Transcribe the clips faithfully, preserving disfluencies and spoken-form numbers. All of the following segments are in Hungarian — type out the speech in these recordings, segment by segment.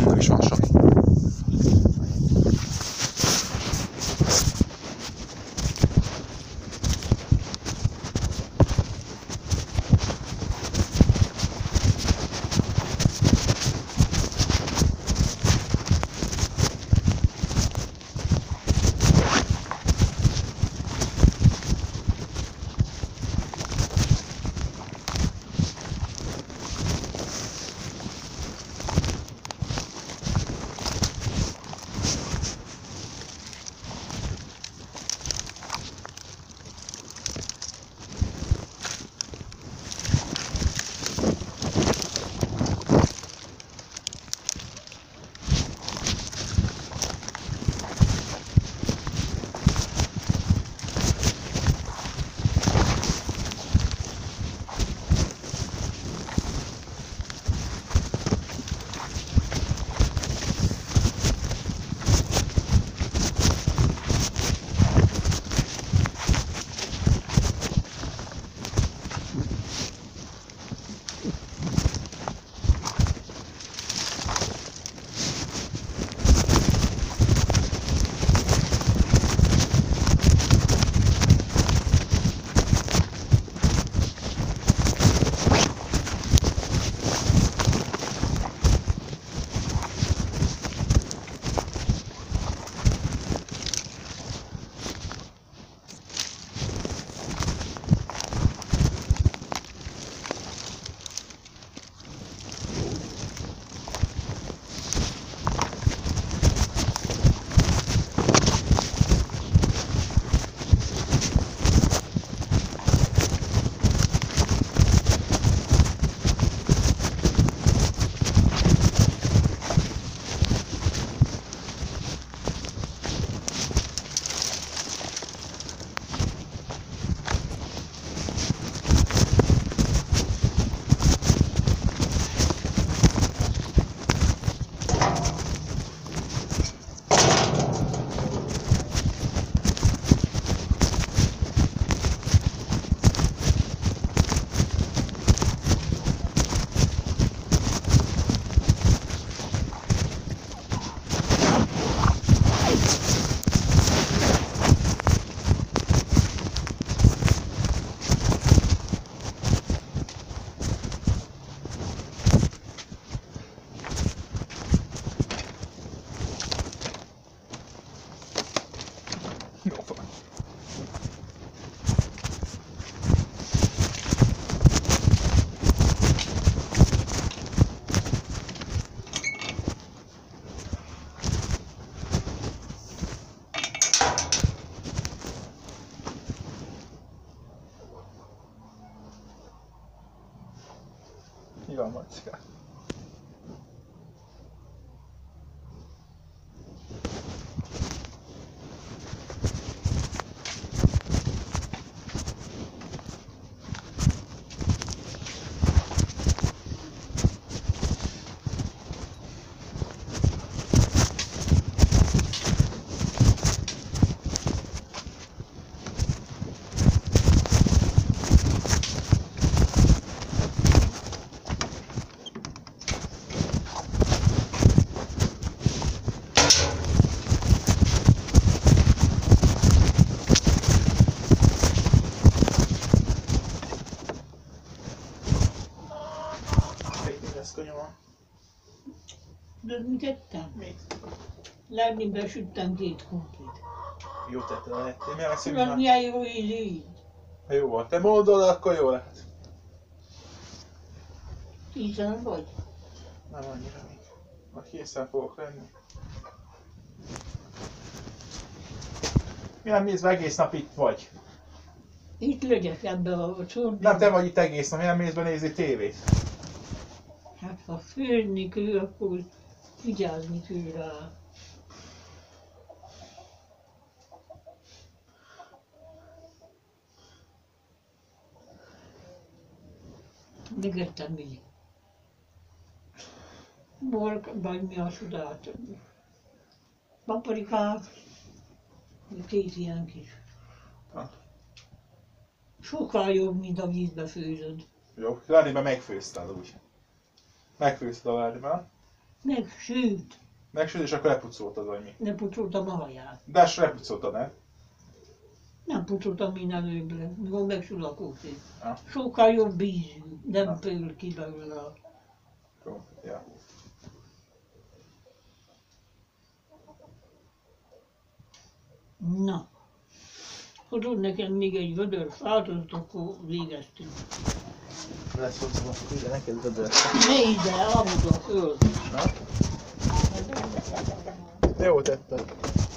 nem is van sok. Mi van, Macska? De mit tettem? Mit? Lenni besüttem két krumplit. Jó tette, lehettél. Milyen lesz, Tudod, milyen jó íz így? Ha jó volt. Te mondod, akkor jó lehet. Készen vagy? Nem annyira még. Majd készen fogok lenni. Milyen mész, egész nap itt vagy? Itt legyek ebben a csordban. Nem te vagy itt egész nap, milyen mész nézni tévét? Hát ha főzni kell, akkor vigyázni kell rá. Megettem még. Bork, vagy mi a sudát. Paprikát. Két ilyen kis. Ha. Sokkal jobb, mint a vízbe főzöd. Jó, Lárdiben megfőzted úgy. Megfőzted a Lárdiben. Megsült. Megsült, és akkor lepucoltad, vagy mi? Lepucoltam a haját. De azt lepucoltad, ne? Nem pucoltam én előbb le, mikor megsül a kócé. Ah. Sokkal jobb ízű, nem Ah. pörül ki belőle. a- Jó, ja. Na. Hozod nekem még egy vödör fátot, akkor végeztünk. Lesz hozzá, akkor ide neked vödör. Ne ide, aludva föl. Na? Jó tetted.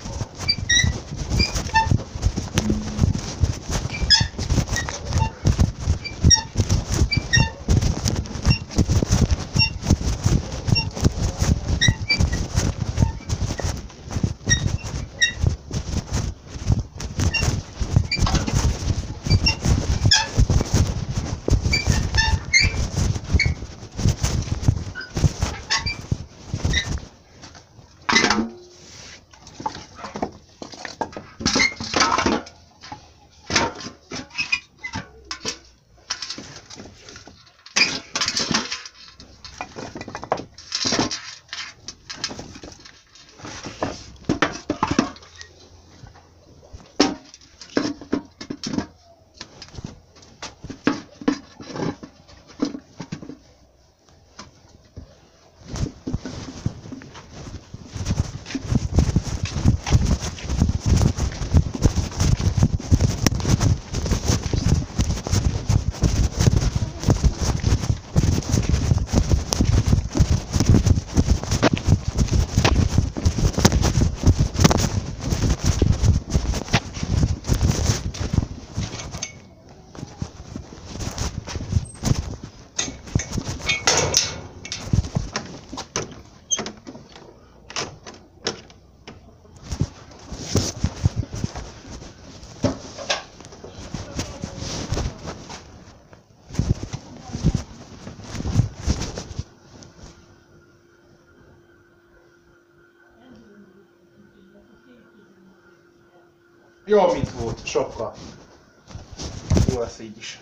Jó, mint volt, sokkal. Jó lesz így is.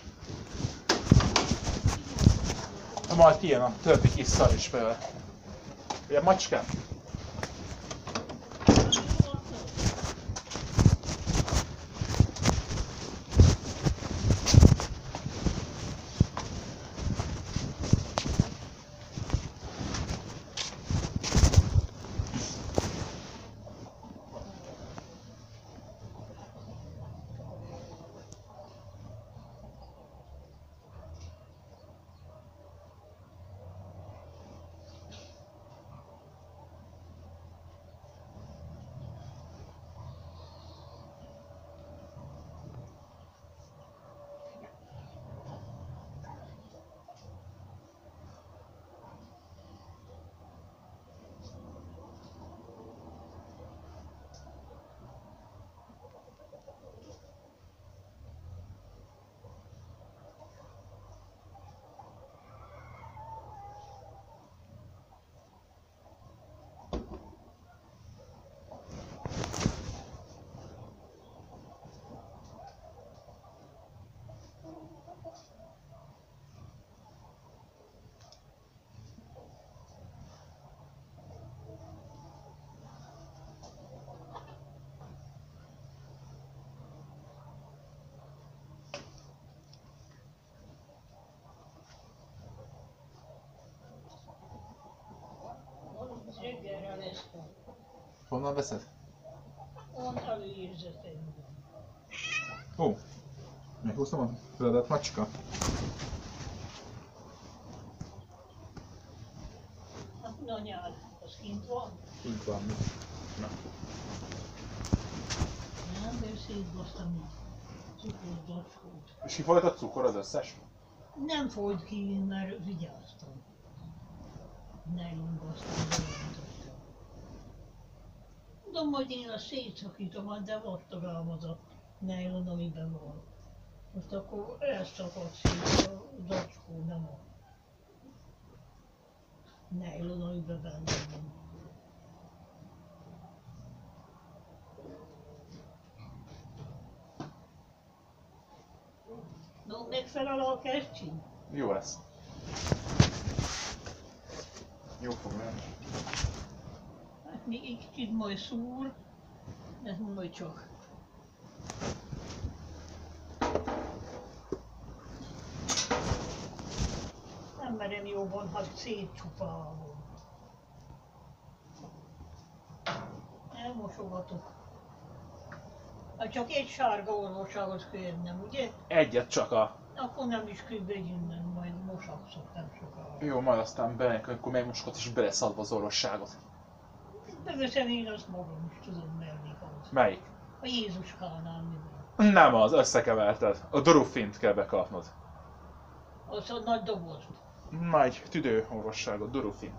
Na, majd kijön a többi kis szar is belőle. Ugye macskám? Reggelre lesz. Honnan veszed? Van előérzeteim. Ó, meghúztam a földet macska. Hát na nyár, az kint van? Így van. Na. Nem, de szétbasztam a cukorzacskót. És ki volt a cukor az összes? Nem folyt ki, mert vigyáztam. Nejlonbasztam, bejelentottam. Tudom, hogy én azt szétszakítom, de vattagám az a nejlon, amiben van. Most akkor elszakadt szét a zacskó, nem a nejlon, amiben benne van. No, megfelel a kesztyű? Jó lesz. Jó fog lenni. Hát még egy kicsit majd szúr, ez majd csak. Nem merem jobban, ha szétcsupálom. Elmosogatok. Hát csak egy sárga orvosságot kérnem, ugye? Egyet csak a... Akkor nem is küld egy innen, majd mosakszok nem sokára. Jó, majd aztán bemegyek, akkor megmosogat és beleszadva az orvosságot. Beveszem én azt magam is tudom merni ahhoz. Melyik? A Jézuskánál mi van? Nem az, összekeverted. A Durufint kell bekapnod. Az a nagy dobozt. Majd tüdő orvosságot, Durufin.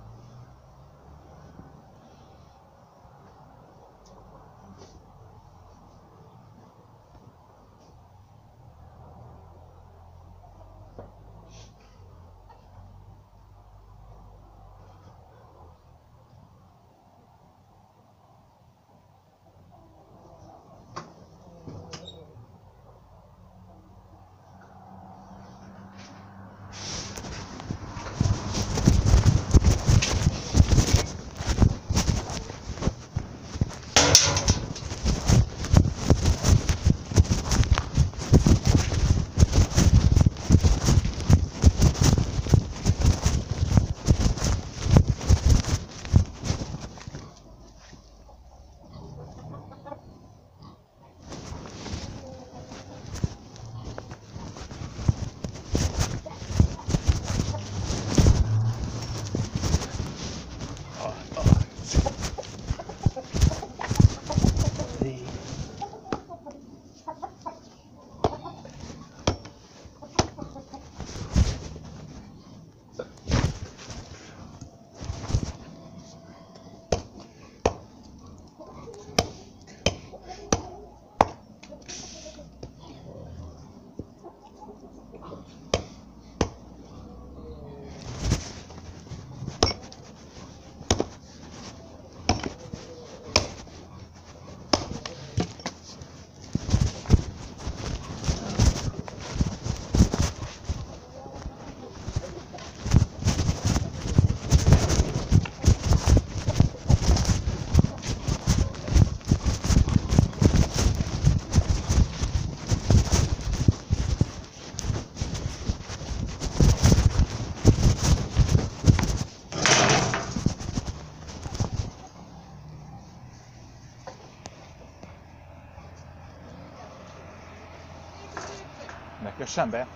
Ne kössen be.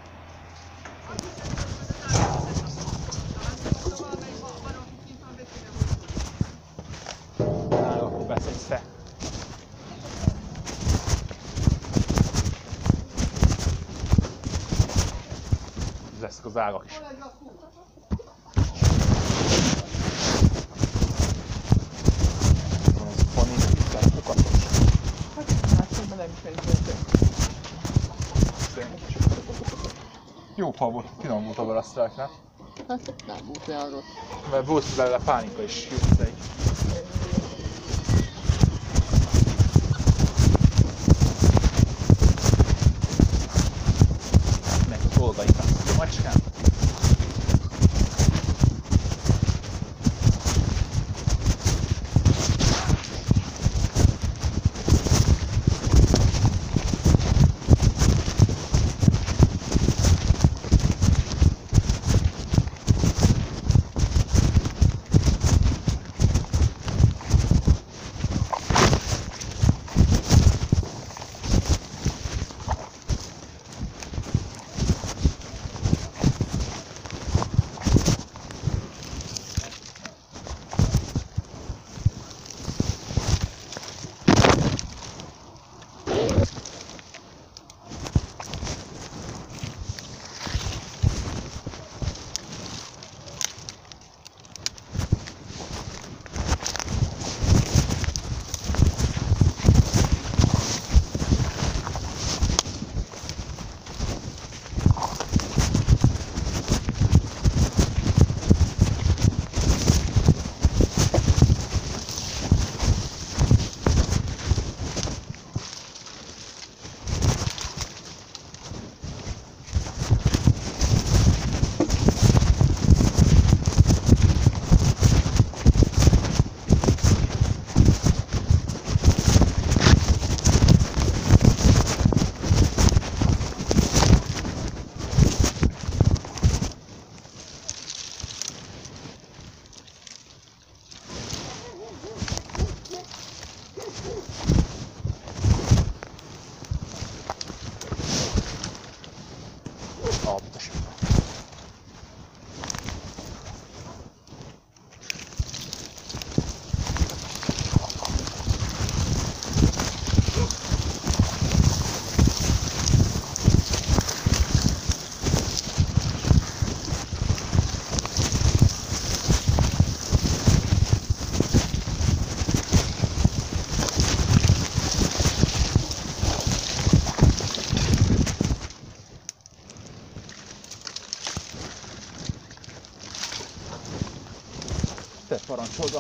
Na, akkor beszélsz te. Lesznek az ágak is. Van az Fanny, itt fokatos. Hát szóval nem is meggyőző. Jó fa volt, finom volt a varasztrák, Hát nem volt olyan rossz. mert volt belőle pánika is, jó ideig. Meg a dolgaiknak, a macskám. parancsolva.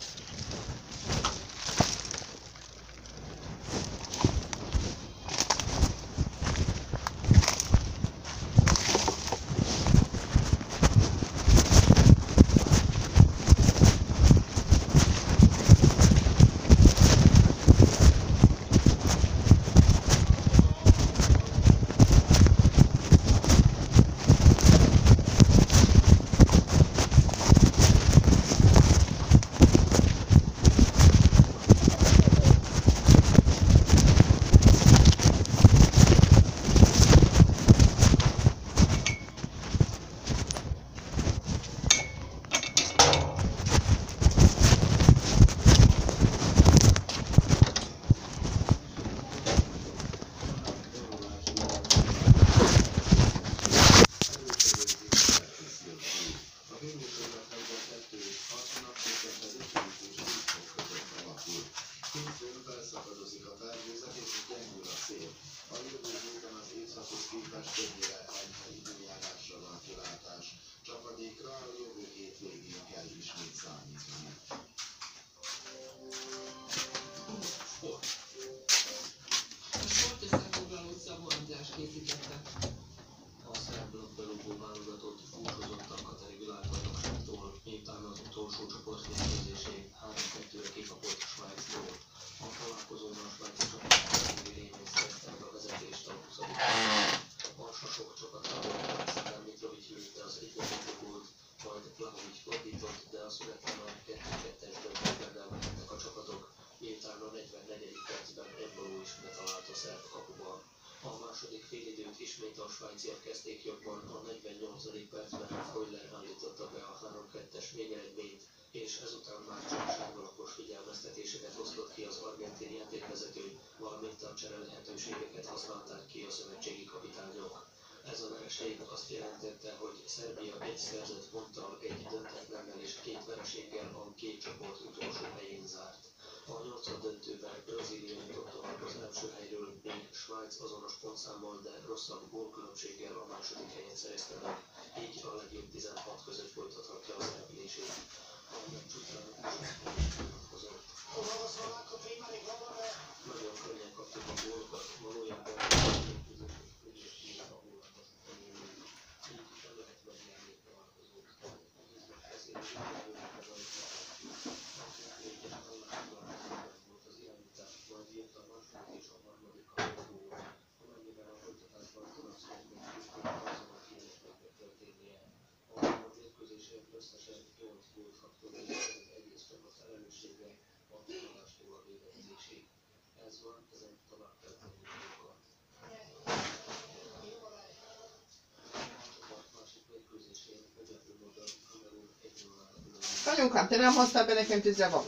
Anyukám, te nem hoztál be nekem tízzel valamit?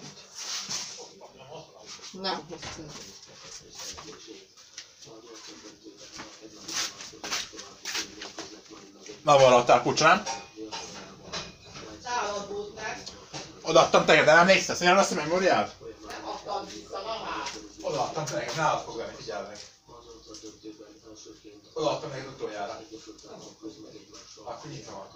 Nem hoztál. Na, valattál kucsán. Nálad volt meg. Odaadtam téged, de nem emlékszel? Szóval azt a memóriát? Nem adtam vissza, na már. Odaadtam téged, nálad fog lenni, figyelj meg. Odaadtam neked utoljára. Akkor nyitom van.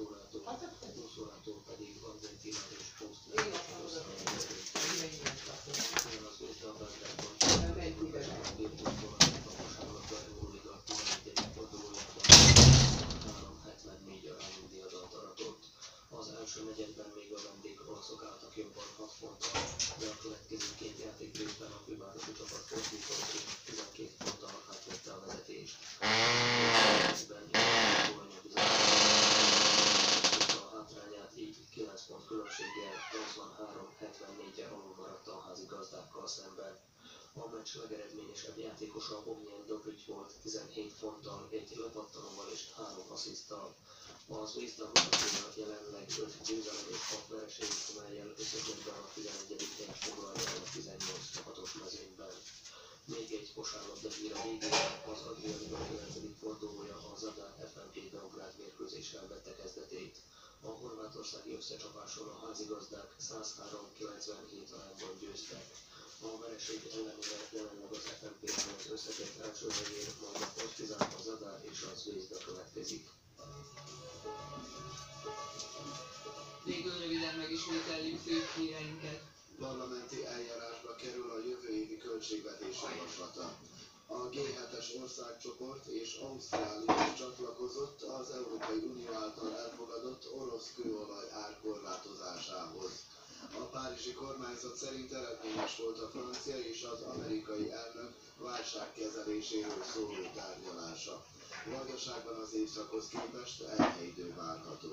Végül röviden megismételjük, híreinket. Parlamenti eljárásba kerül a jövő évi költségvetés javaslata. A gé hetes országcsoport és Ausztrália is csatlakozott az Európai Unió által elfogadott orosz kőolaj árkorlátozásához. A párizsi kormányzat szerint eredményes volt a francia és az amerikai elnök válságkezeléséről szóló tárgyalása. Vajdaságban az évszakhoz képest enyhe idő várható.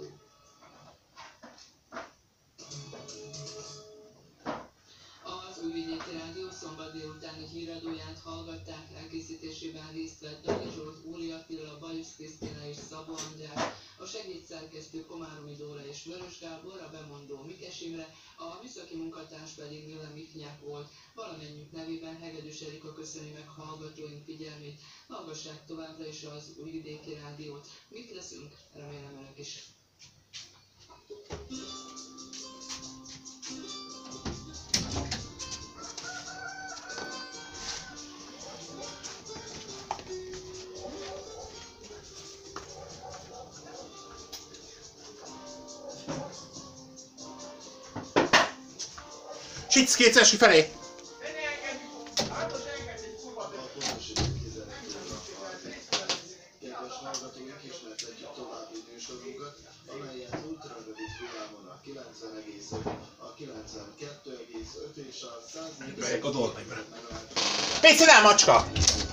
Az Újvidéki Rádió szombat délutáni híradóját hallgatták, elkészítésében részt vett Dani Zsolt, Úri Attila, Bajusz Krisztina és Szabó András, a segédszerkesztő Komáromi Dóra és Vörös Gábor, a bemondó Mikes Imre, a műszaki munkatárs pedig Mille Mifnyák volt. Valamennyük nevében Hegedűs Erika köszöni meg hallgatóink figyelmét. Hallgassák továbbra is az Újvidéki Rádiót. Mit leszünk? Remélem önök is. Sic kétszeres felé! Kedves hallgatóink, ismertetjük további műsorunkat, amelyet ultrarövid hullámon a kilencven egész öt, a kilencvenkettő egész öt és a száz négy. Megyek a dolg meg vele. Péci, nem, macska!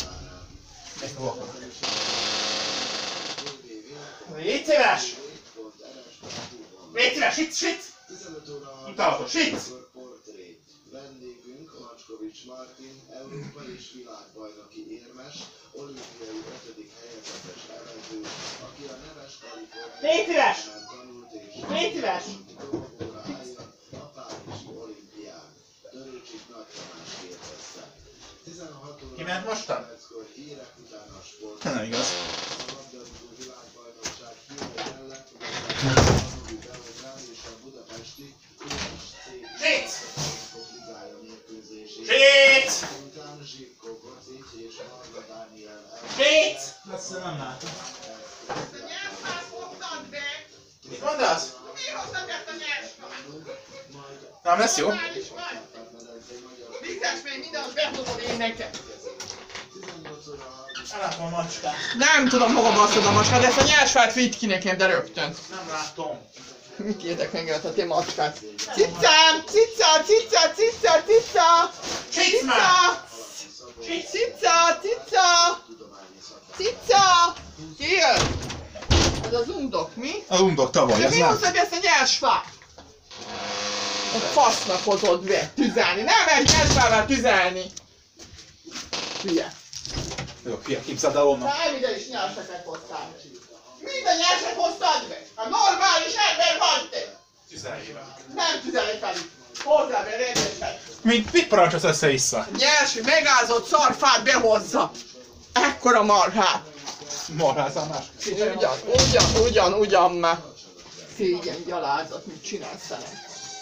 Légy szíves! Légy szíves, sic, sic! tizenöt óra Utálható, sic! portré. Vendégünk Macskovics Martin, Európa és világbajnoki érmes, olimpiai ötödik helyezetes evező, aki a neves Kaliforniában tanult és Légy szíves! dolgokra eljön a párizsi olimpián. Törőcsik Nagy Tamás kérdezte. tizenhat óra Kiment mostan? perckor hírek után a sport. Nem igaz. A labdarúgó világbajnokság hírei mellett a Novi Beograd és a budapesti Sic! ligája mérkőzését. Sic! Után Zsivko Kocic és Marga Dániel Sic! Messze nem látom. Ezt a nyelvfát hoztad be! Mit mondasz? Mi hoztad ezt a nyelvfát? Nem lesz jó? Normális vagy? Biztos még mindent bedobod én neked. Ellátom a macskát. Nem tudom, hova baszod a macskát, de ezt a nyelvfát vidd ki nekem, de rögtön. Nem látom. Mit értek engem a te macskát? Cicám! Cica! Cica! Cica! Cica! Cica! Cica! Cica! Cica! Ki jön? Ez az undok, mi? Az undok tavaly, De az mi nem. hozod ezt a nyersfát? A fasznak hozod be tüzelni. Nem egy nyersfával tüzelni! Hülye. Jó, hülye, képzeld el onnan. Nem ide is nyerseket hoztál. Minden nyerset hoztad be? A normális ember vagy te! Tüzeljével. Nem tüzelj fel itt. Hozzá be rendesen. Mint mit parancsolsz össze-vissza? Nyers, megázott szarfát behozza. Ekkora marhát. Marházál más. Ugyan, ugyan, ugyan, ugyan már. Szégyen gyalázat, mit csinálsz vele?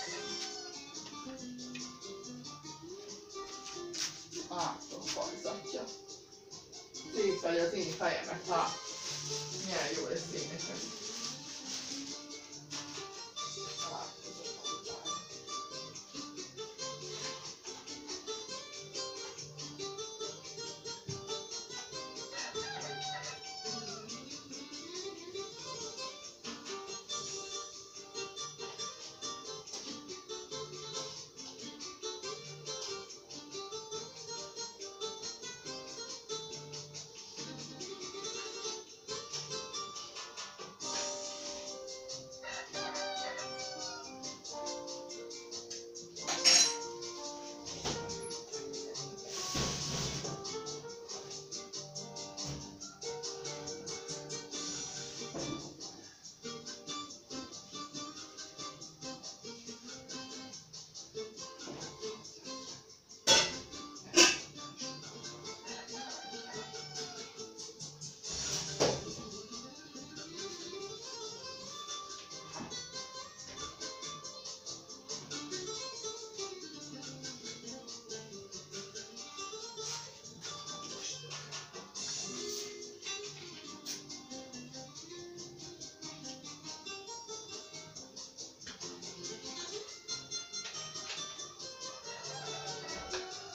Átom fajzatja. Szétfeli az én fejemet, hát. Milyen jó lesz énesen.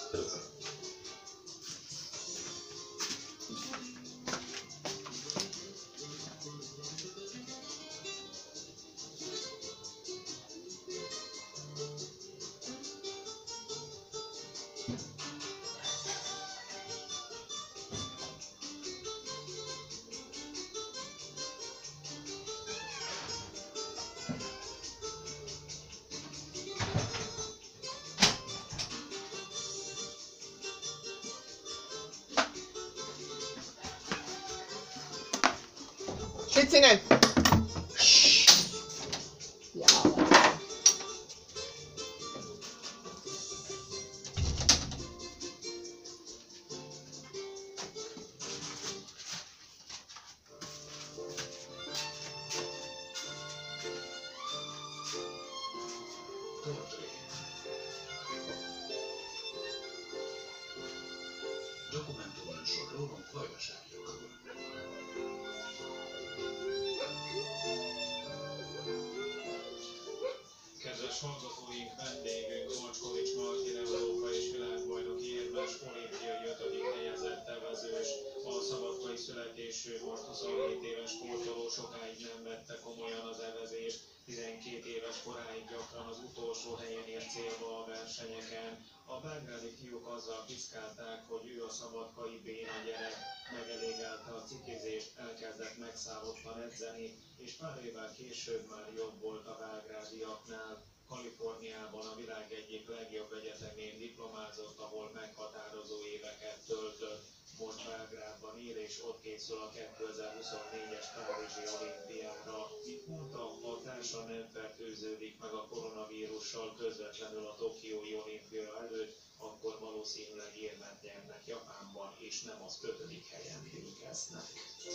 Sitz innen! Ja. Dokumentumon sor rólunk vajdaságokról. Kedves hallgatóink, vendégünk Macskovics Martin Európa és világbajnoki érmes, olimpiai ötödik helyezett tevezős. A szabadkai születésű, most huszonhét éves sportoló sokáig nem vette komolyan az evezést, tizenkét éves koráig gyakran az utolsó helyen ért célba a versenyeken. A belgrádi fiúk azzal piszkálták, hogy ő a szabadkai béna gyerek, megelégelte a cikizést, elkezdett megszállottan edzeni, és pár évvel később már jobb volt a belgrádiaknál. Kaliforniában a világ egyik legjobb egyetemén diplomázott, ahol meghatározó éveket töltött. Most Belgrádban él, és ott készül a kétezer-huszonnégyes Párizsi olimpiára. Itt mondta, a társa nem fertőződik meg a koronavírussal közvetlenül a tokiói olimpia előtt, akkor valószínűleg érmet nyernek Japánban, és nem az ötödik helyen végeznek.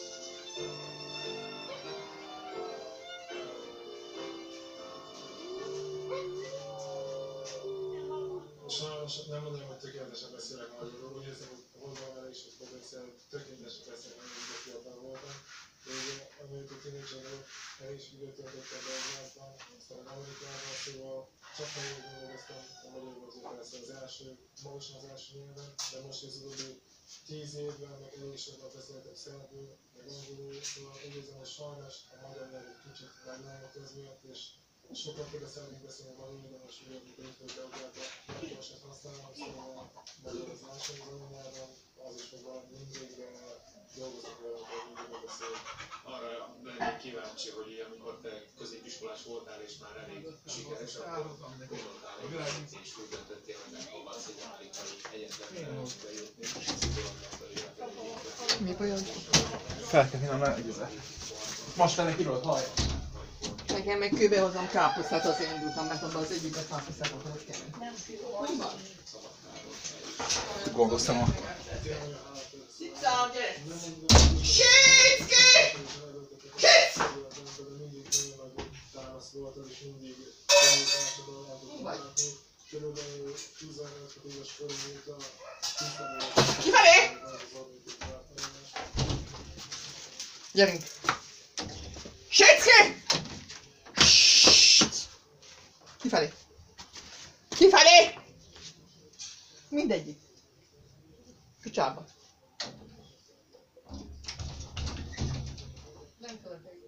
Sajnos nem mondom, hogy tökéletesen beszélek magyarul, úgy érzem, hogy hozzám vele is a potenciál, tökéletesen beszélek magyarul, de fiatal voltam. De ugye, amikor tínédzser volt, el is időt töltöttem a Belgrádban, aztán Amerikában, szóval csak magyarul dolgoztam, a magyarul azért persze az első, magasan az első nyelven, de most ez utóbbi tíz évben, meg elég sokat beszéltem szerbül, meg angolul, szóval úgy érzem, hogy sajnos a magyar nyelv egy kicsit meglájott ez miatt, és sokkal többet szeretnék beszélni magyarul, de most ugye, amikor itt vagyok Belgrádban, most ezt használom, szóval magyar az első nyelven, az is fog valami mindig, de dolgozok vele, hogy mindig beszélek. Arra lennék kíváncsi, hogy amikor te középiskolás voltál és már elég sikeres, akkor gondoltál, hogy vezetni és úgy döntöttél, hogy megpróbálsz egy amerikai egyetemre bejutni, és ezt tudom mondani, hogy Mi bajod? Fel kell vinnem a együzet. Most lenni kirúlt, hallj! Nekem meg kőbe hozom káposztát, azért indultam, mert abban az egyikben káposztát akarok kenni. Hogy van? Gondoztam a... Cica, gyere! Sicki! Sic! Mindig nagyon nagy támasz volt, az is mindig tanultásodon el tudtam látni. Körülbelül tizenöt éves korom óta tisztelő. Kifelé! Gyerünk! Sicki! Kifelé! Kifelé! Mindegyik. Picsába. Nem tudod, hogy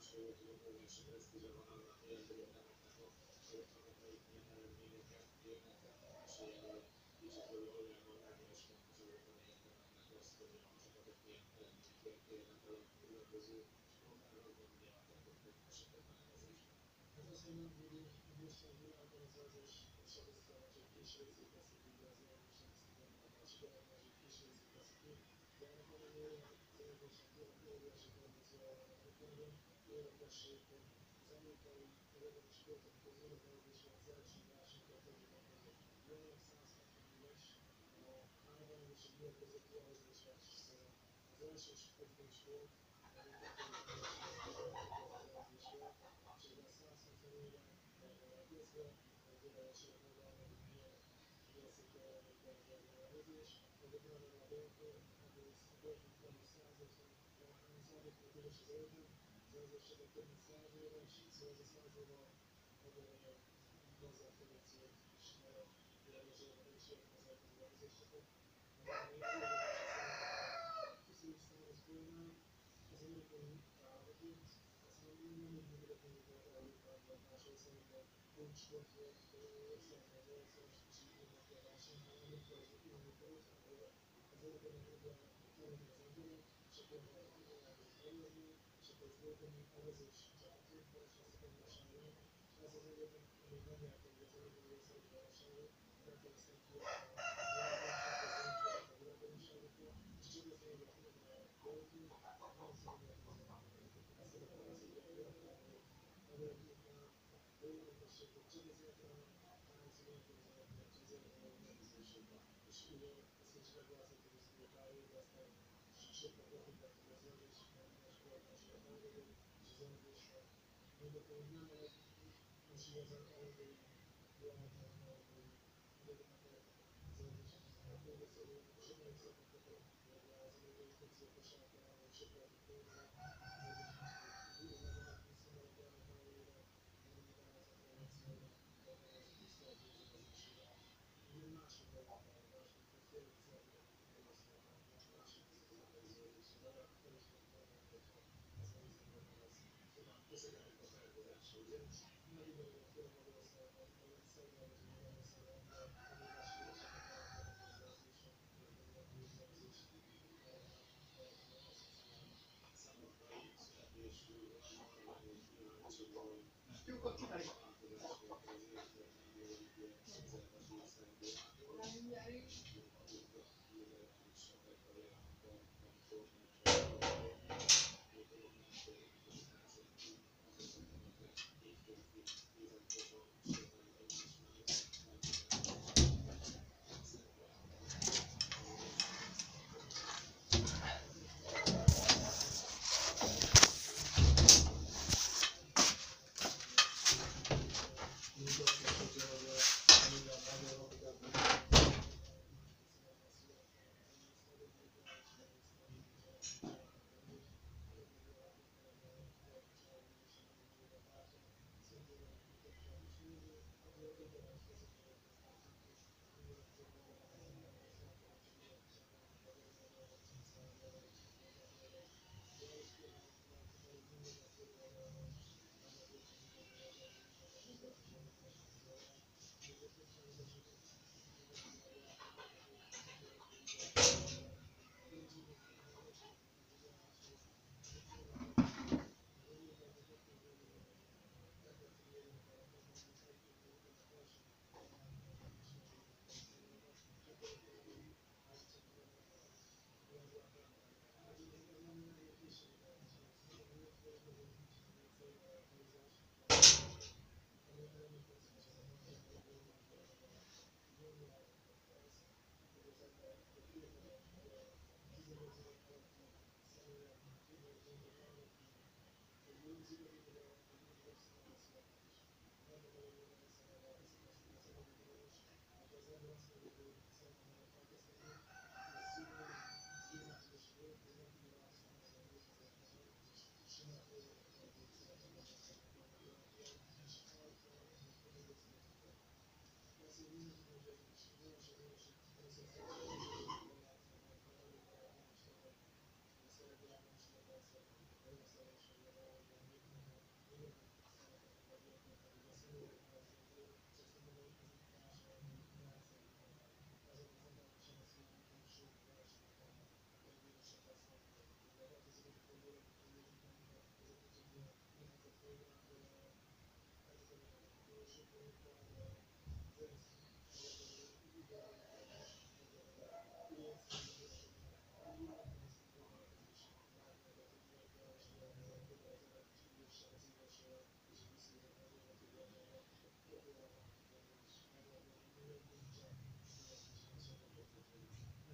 Tyúkot csinálj!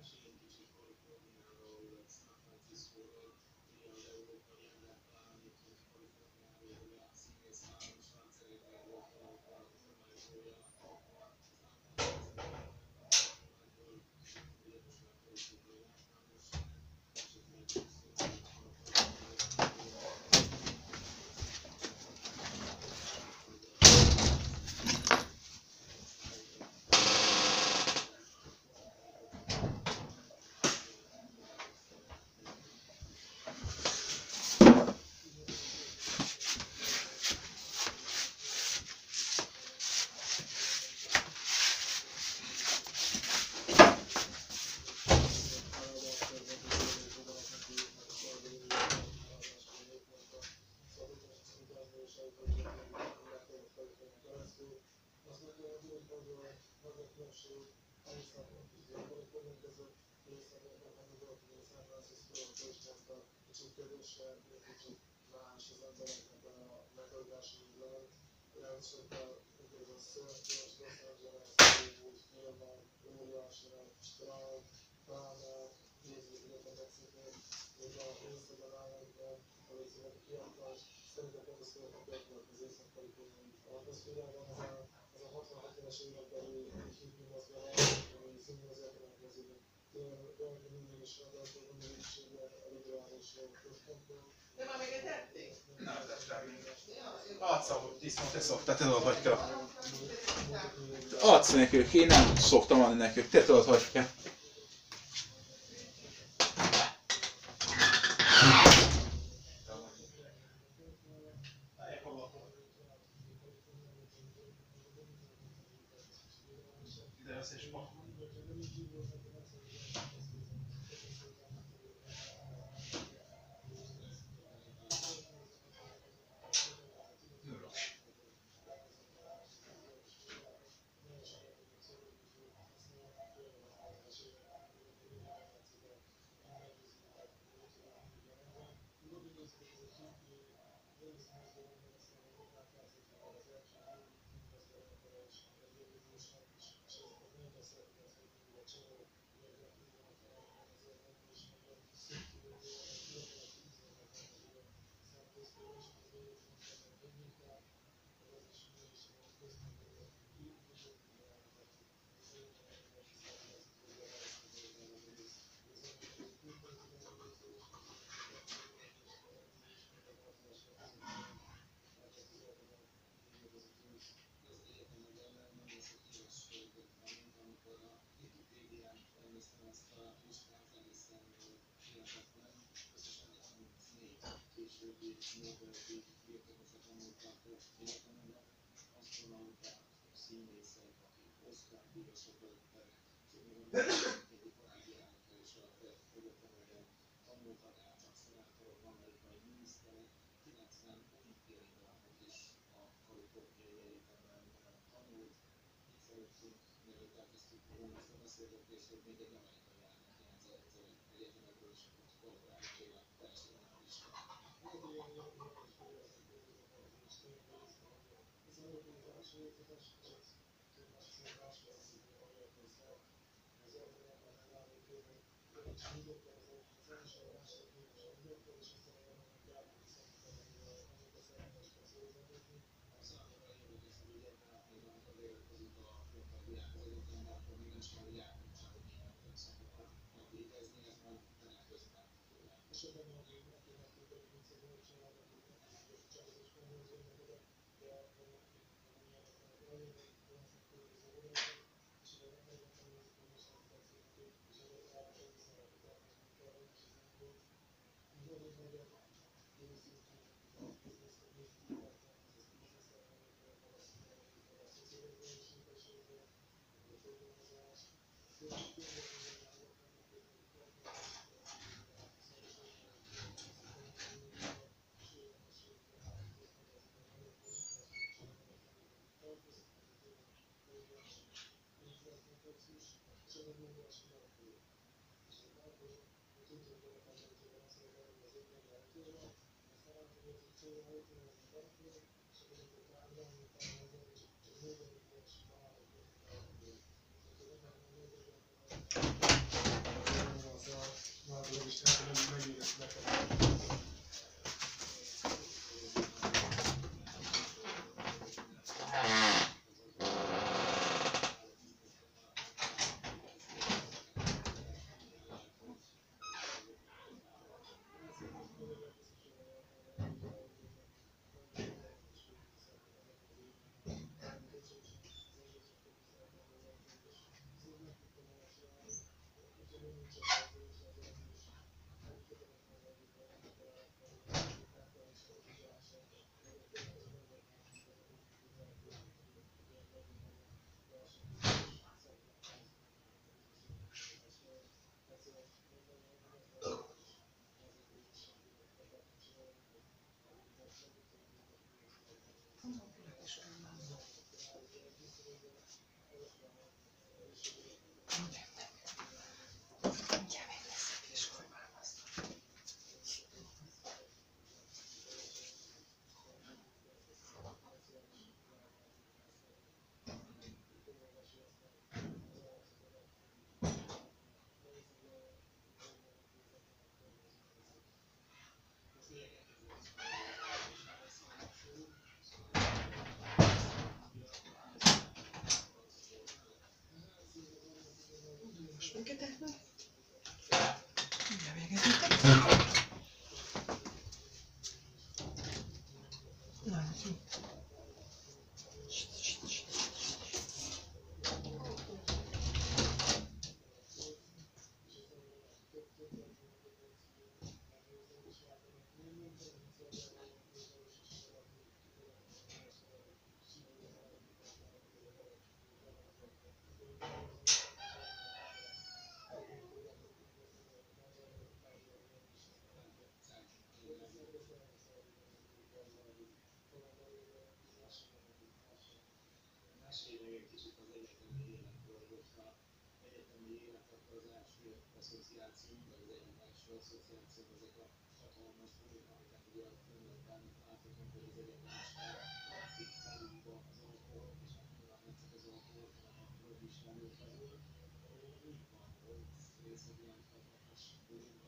De már még egy ették? Nem, Arccal disznót, te szoktál, te tudod, hogy kell. Adsz nekük, én nem szoktam adni nekük, te tudod, hogy kell. az Isten, hogy nem megérett nekem. Mesélj egy kicsit az egyetemi életről, hogyha egyetemi élet, akkor az első asszociáció, vagy az egyik első asszociáció, ezek a hatalmas bulik, amiket ugye a filmekben láthatunk, hogy az egyetemisták akik felújítva az alkoholt, és hát nyilván nem csak az alkoholt, hanem a drog is előfordul. Így van, hogy részt egy ilyen hatalmas bulikban.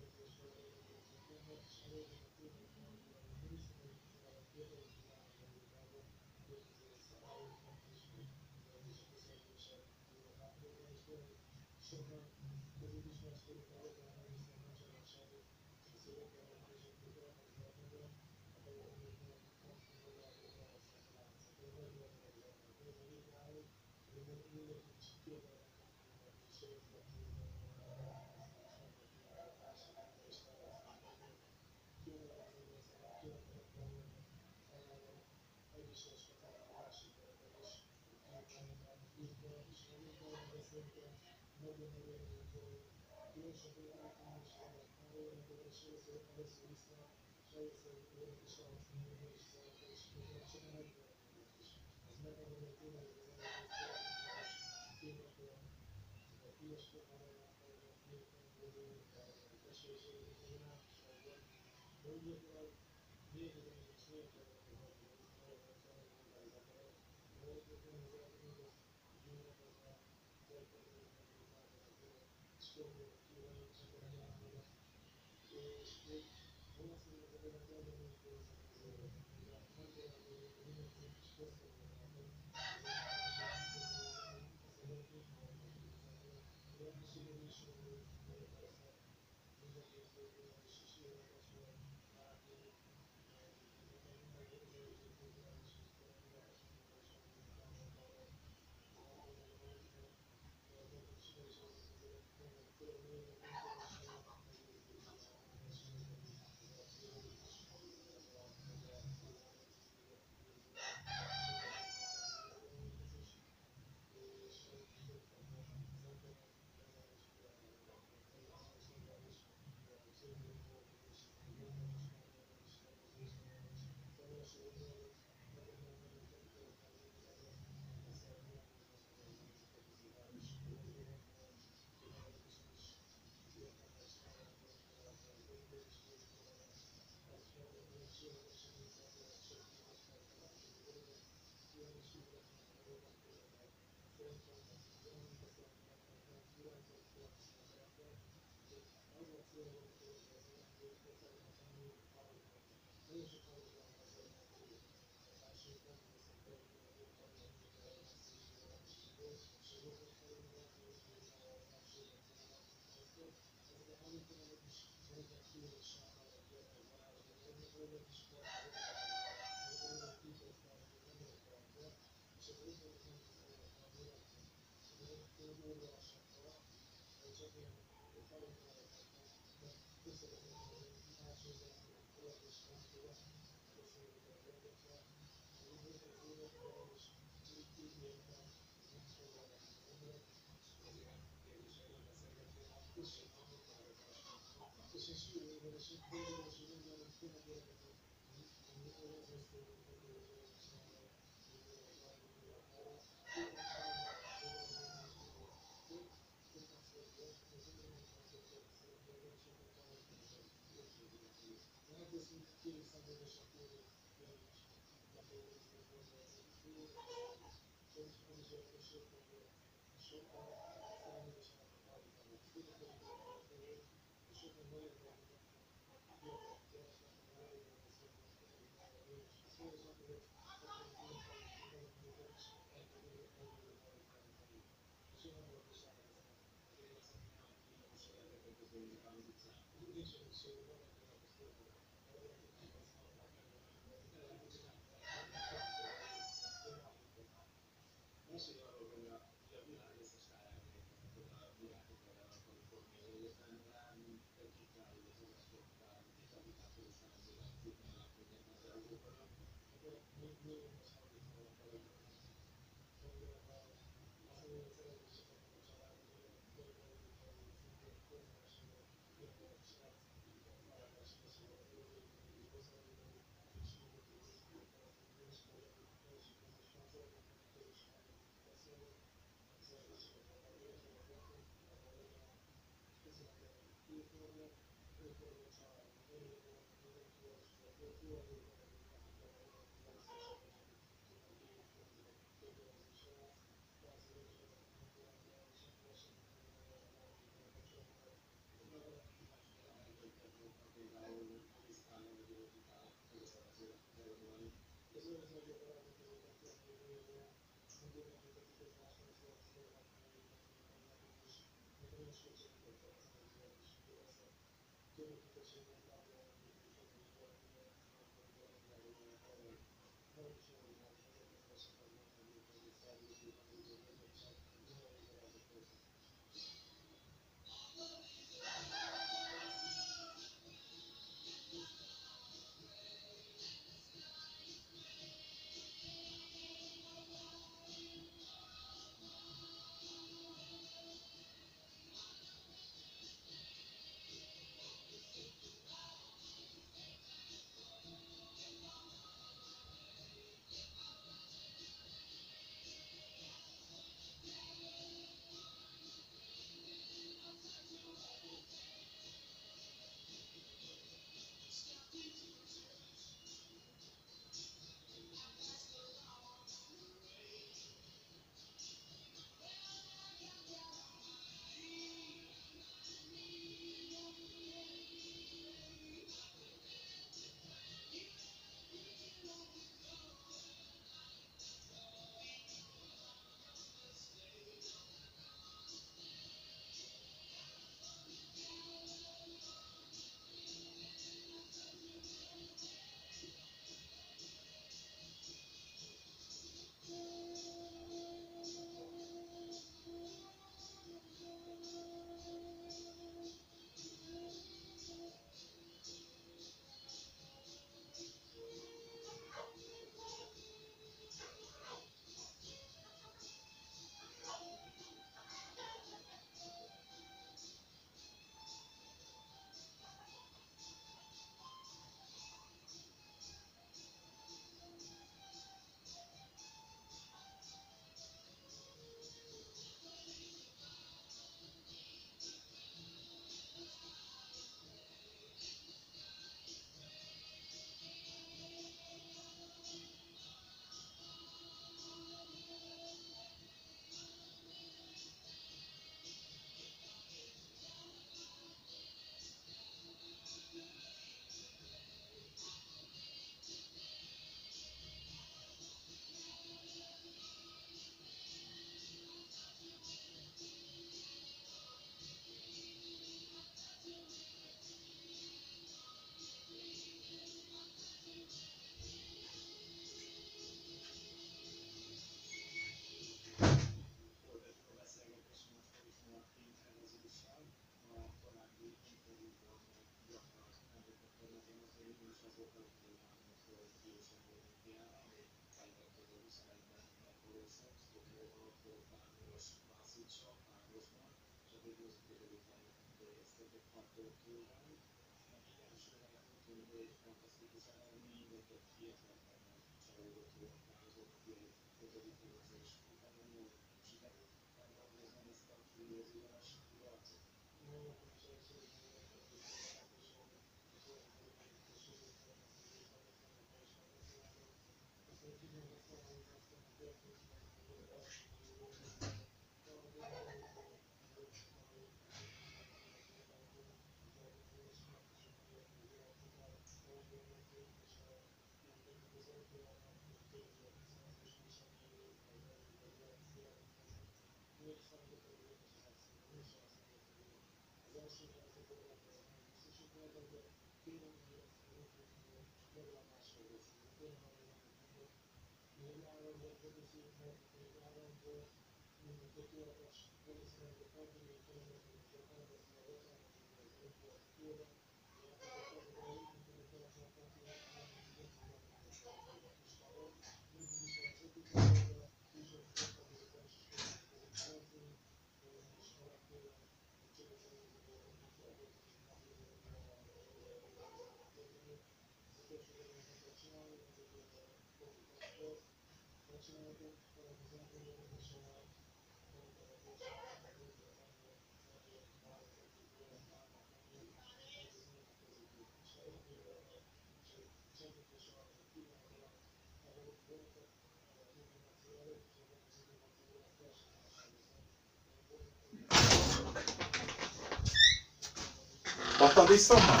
Adtad vissza már?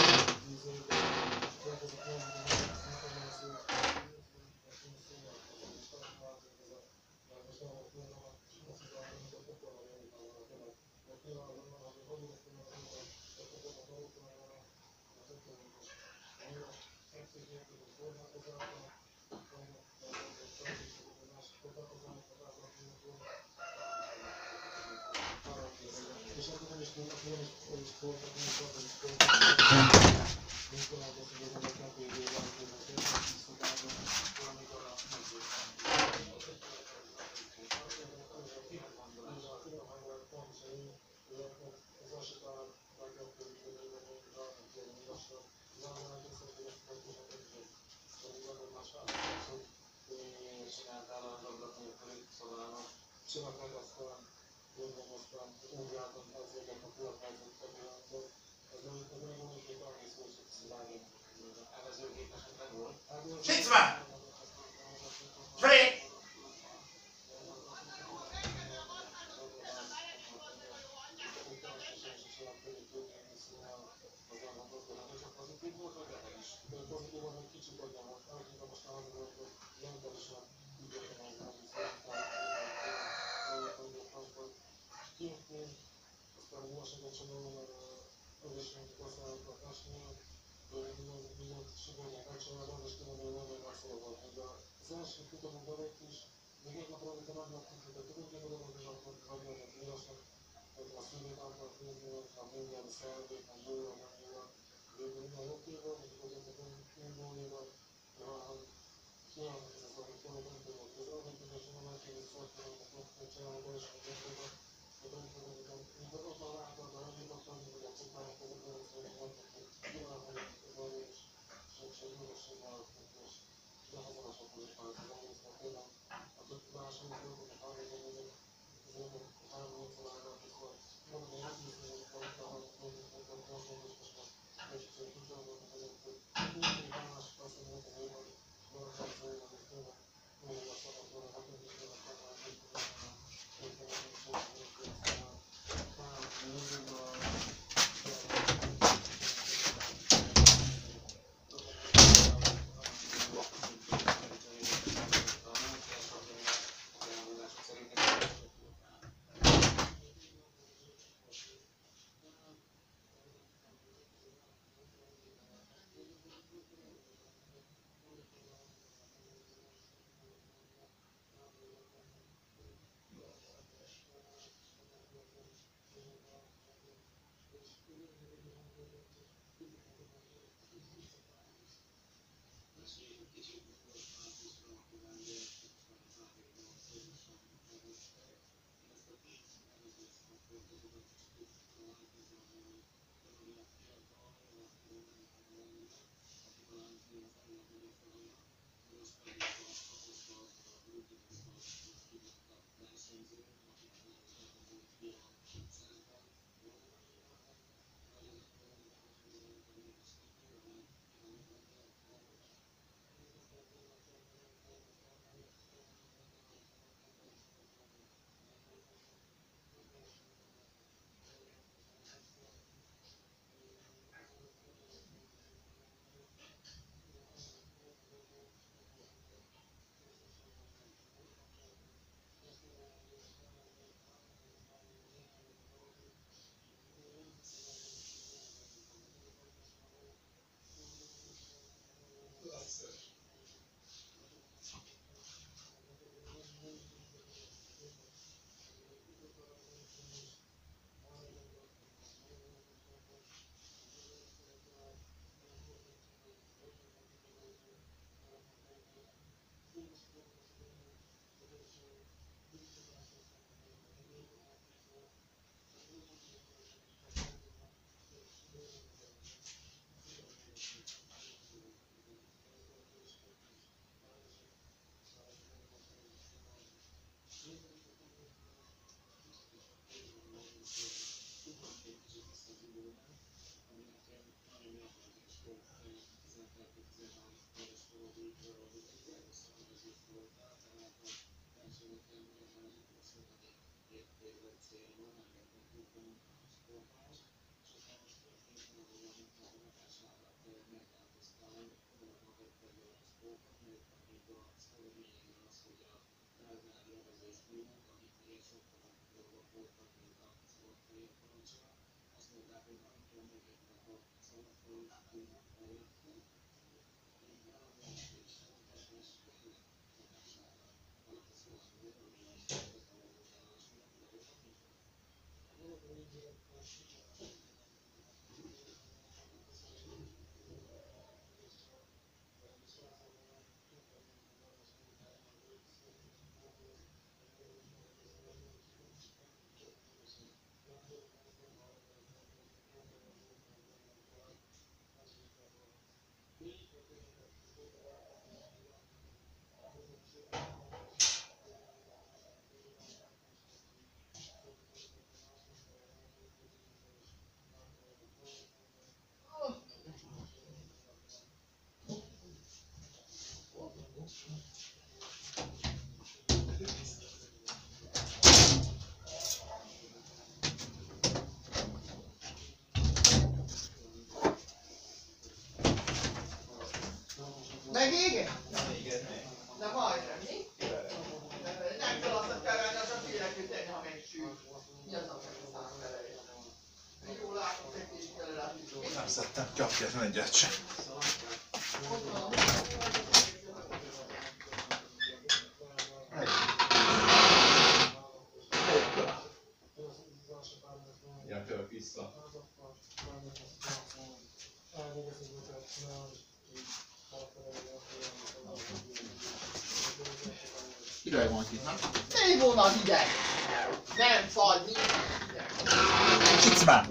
Sitz már! Freddy! Megéget? De majdnem, mi? Nem kell azt terelni, az a félekül tenni, ha megsül. Mi az a szám terelje? Jól látom, hogy kicsit kell látni. Nem szedtem gyapját, egyet sem. Gyapját vissza. Hideg van itt, nem? Mi volna hideg? Nem fagy, nincs hideg. Csicmán!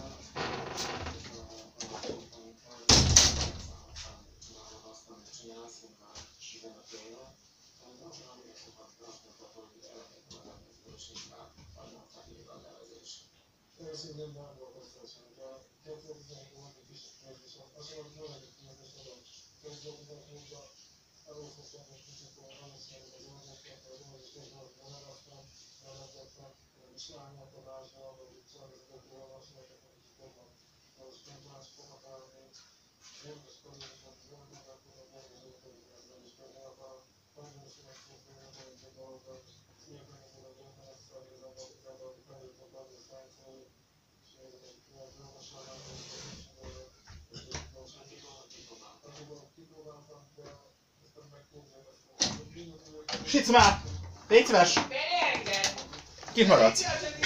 Csicmán! Légy szíves! Kint maradsz?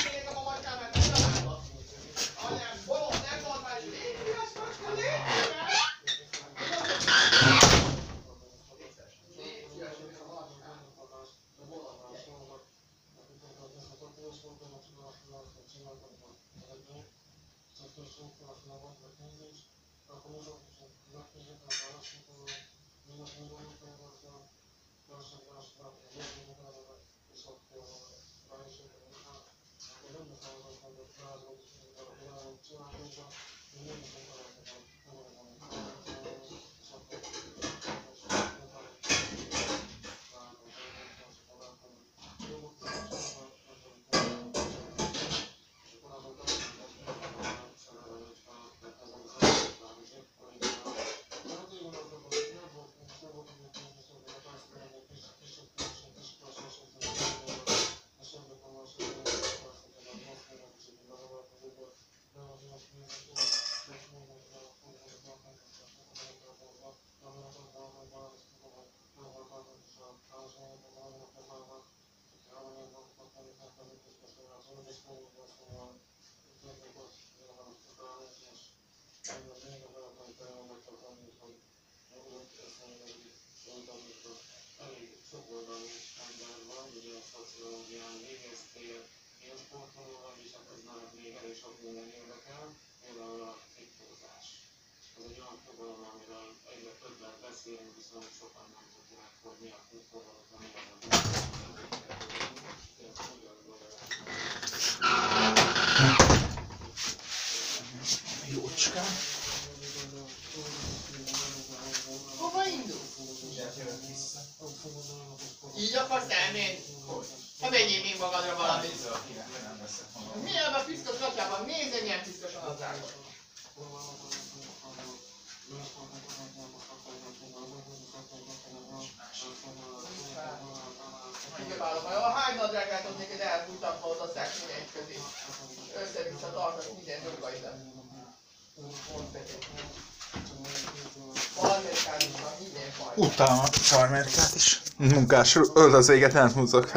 Jócskán. Hova indulsz? Így akarsz elmenni? Hát vegyél még magadra valamit. Milyen a piszkos gatyában? Nézd, hogy milyen piszkos a nadrágban. Megköválom, ha hány nadrágát ott neked elbújtak, ha oda szák mindenki közé. Össze-vissza tartasz minden nyugaidat. Farmerkát is van, minden faj. Utálom a farmerkát is. Munkás öltözéket nem húzok.